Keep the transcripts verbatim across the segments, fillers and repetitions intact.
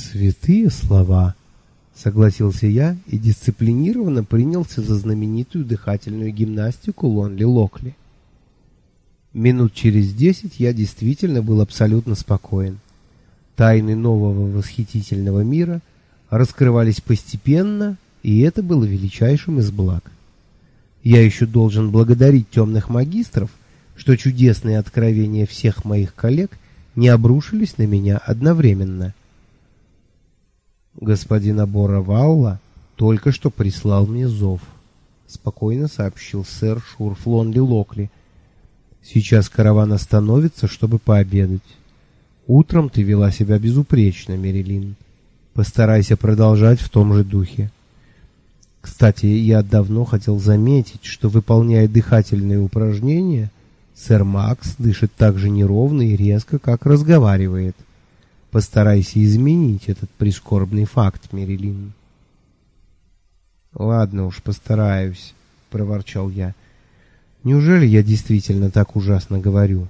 Святые слова, согласился я и дисциплинированно принялся за знаменитую дыхательную гимнастику Лонли Локли. Минут через десять я действительно был абсолютно спокоен. Тайны нового восхитительного мира раскрывались постепенно, и это было величайшим из благ. Я еще должен благодарить темных магистров, что чудесные откровения всех моих коллег не обрушились на меня одновременно. Господин Абора Валла только что прислал мне зов, спокойно сообщил сэр Шурф Лонли Локли. Сейчас караван остановится, чтобы пообедать. Утром ты вела себя безупречно, Мерилин. Постарайся продолжать в том же духе. Кстати, я давно хотел заметить, что, выполняя дыхательные упражнения, сэр Макс дышит так же неровно и резко, как разговаривает. Постарайся изменить этот прискорбный факт, Мерилин. Ладно уж, постараюсь, проворчал я. Неужели я действительно так ужасно говорю?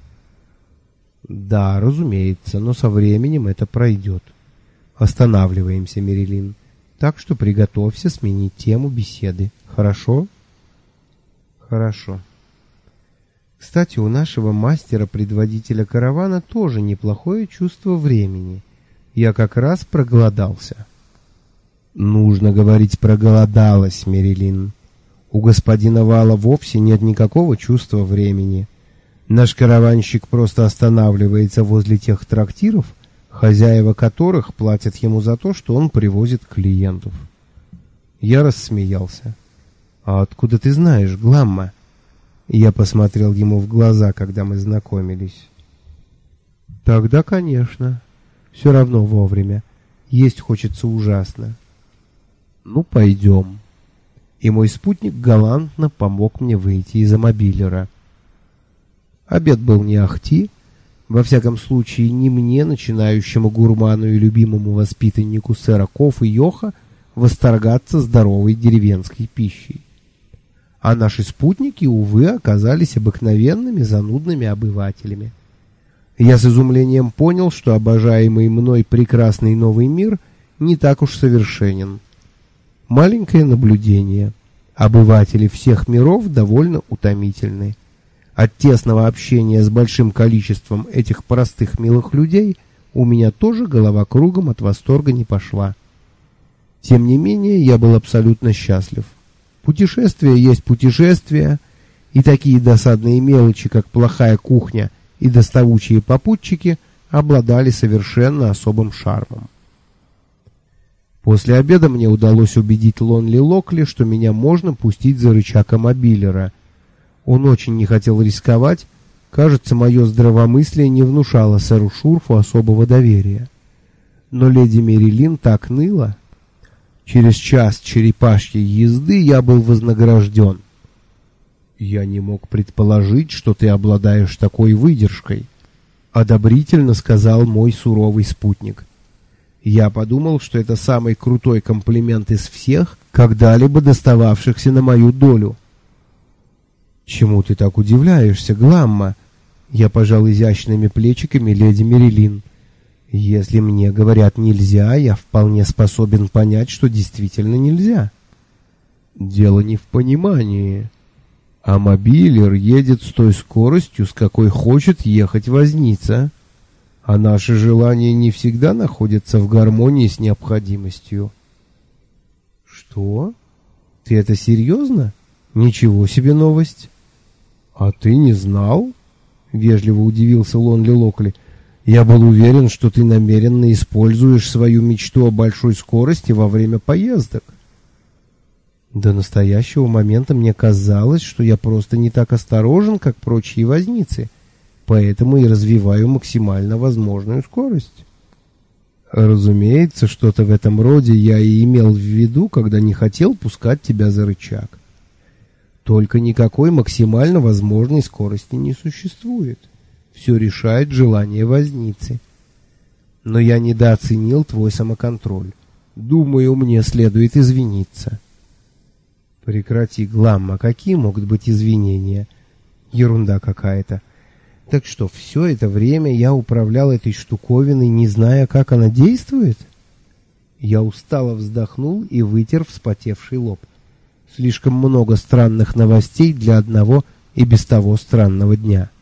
Да, разумеется, но со временем это пройдет. Останавливаемся, Мерилин. Так что приготовься сменить тему беседы. Хорошо? Хорошо. Кстати, у нашего мастера-предводителя каравана тоже неплохое чувство времени. Я как раз проголодался. Нужно говорить проголодалась, Мерилин. У господина Вала вовсе нет никакого чувства времени. Наш караванщик просто останавливается возле тех трактиров, хозяева которых платят ему за то, что он привозит клиентов. Я рассмеялся. А откуда ты знаешь, Гламма? Я посмотрел ему в глаза, когда мы знакомились. Тогда, конечно. Все равно вовремя. Есть хочется ужасно. Ну, пойдем. И мой спутник галантно помог мне выйти из мобилера. Обед был не ахти, во всяком случае не мне, начинающему гурману и любимому воспитаннику сэра Коф и Йоха, восторгаться здоровой деревенской пищей. А наши спутники, увы, оказались обыкновенными занудными обывателями. Я с изумлением понял, что обожаемый мной прекрасный новый мир не так уж совершенен. Маленькое наблюдение. Обыватели всех миров довольно утомительны. От тесного общения с большим количеством этих простых милых людей у меня тоже голова кругом от восторга не пошла. Тем не менее, я был абсолютно счастлив. Путешествие есть путешествие, и такие досадные мелочи, как плохая кухня и доставучие попутчики, обладали совершенно особым шармом. После обеда мне удалось убедить Лонли Локли, что меня можно пустить за рычаг мобилера. Он очень не хотел рисковать, кажется, мое здравомыслие не внушало сэру Шурфу особого доверия. Но леди Мерилин так ныла. Через час черепашьей езды я был вознагражден. Я не мог предположить, что ты обладаешь такой выдержкой, одобрительно сказал мой суровый спутник. Я подумал, что это самый крутой комплимент из всех, когда-либо достававшихся на мою долю. Чему ты так удивляешься, Гламма? Я пожал изящными плечиками леди Мерилин. Если мне говорят нельзя, я вполне способен понять, что действительно нельзя. Дело не в понимании. А мобилер едет с той скоростью, с какой хочет ехать возница. А наши желания не всегда находятся в гармонии с необходимостью. Что? Ты это серьезно? Ничего себе новость. А ты не знал? Вежливо удивился Лонли Локли. Я был уверен, что ты намеренно используешь свою мечту о большой скорости во время поездок. До настоящего момента мне казалось, что я просто не так осторожен, как прочие возницы, поэтому и развиваю максимально возможную скорость. Разумеется, что-то в этом роде я и имел в виду, когда не хотел пускать тебя за рычаг. Только никакой максимально возможной скорости не существует. Все решает желание возницы. Но я недооценил твой самоконтроль. Думаю, мне следует извиниться. Прекрати, Гламма, какие могут быть извинения? Ерунда какая-то. Так что, все это время я управлял этой штуковиной, не зная, как она действует? Я устало вздохнул и вытер вспотевший лоб. Слишком много странных новостей для одного и без того странного дня.